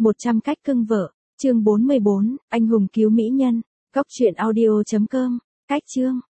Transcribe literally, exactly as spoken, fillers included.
một trăm cách cưng vợ, chương bốn mươi bốn, anh hùng cứu mỹ nhân, góc truyện audio chấm com, cách chương.